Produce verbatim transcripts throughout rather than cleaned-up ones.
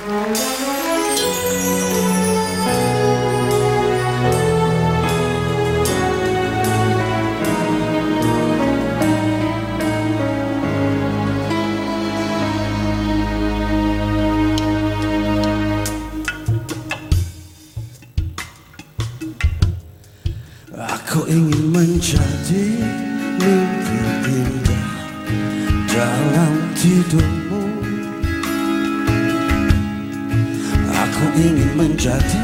Aku ingin menjadi mimpi indah dalam tidurmu. Aku ingin menjadi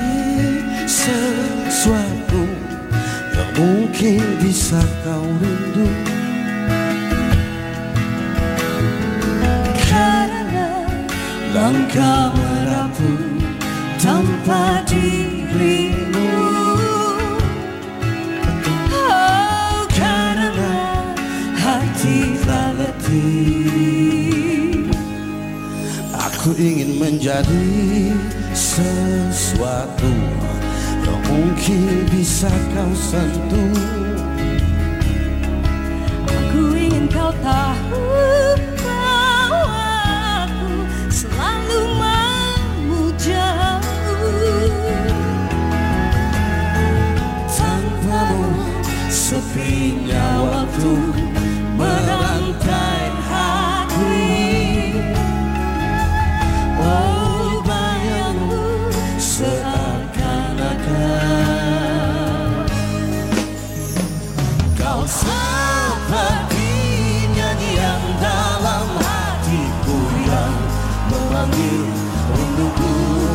sesuatu yang mungkin bisa kau rindu. Karena langkah menapu tanpa dirimu. Oh, karena hati tak letih. Aku ingin menjadi sesuatu yang mungkin bisa kau sentuh. Aku ingin kau tahu bahwa aku selalu memujamu. Tanpamu sepinya waktu merantai hati. Oh, bayangmu seakan-akan kau seperti nyanyian dalam hatiku yang memanggil rinduku.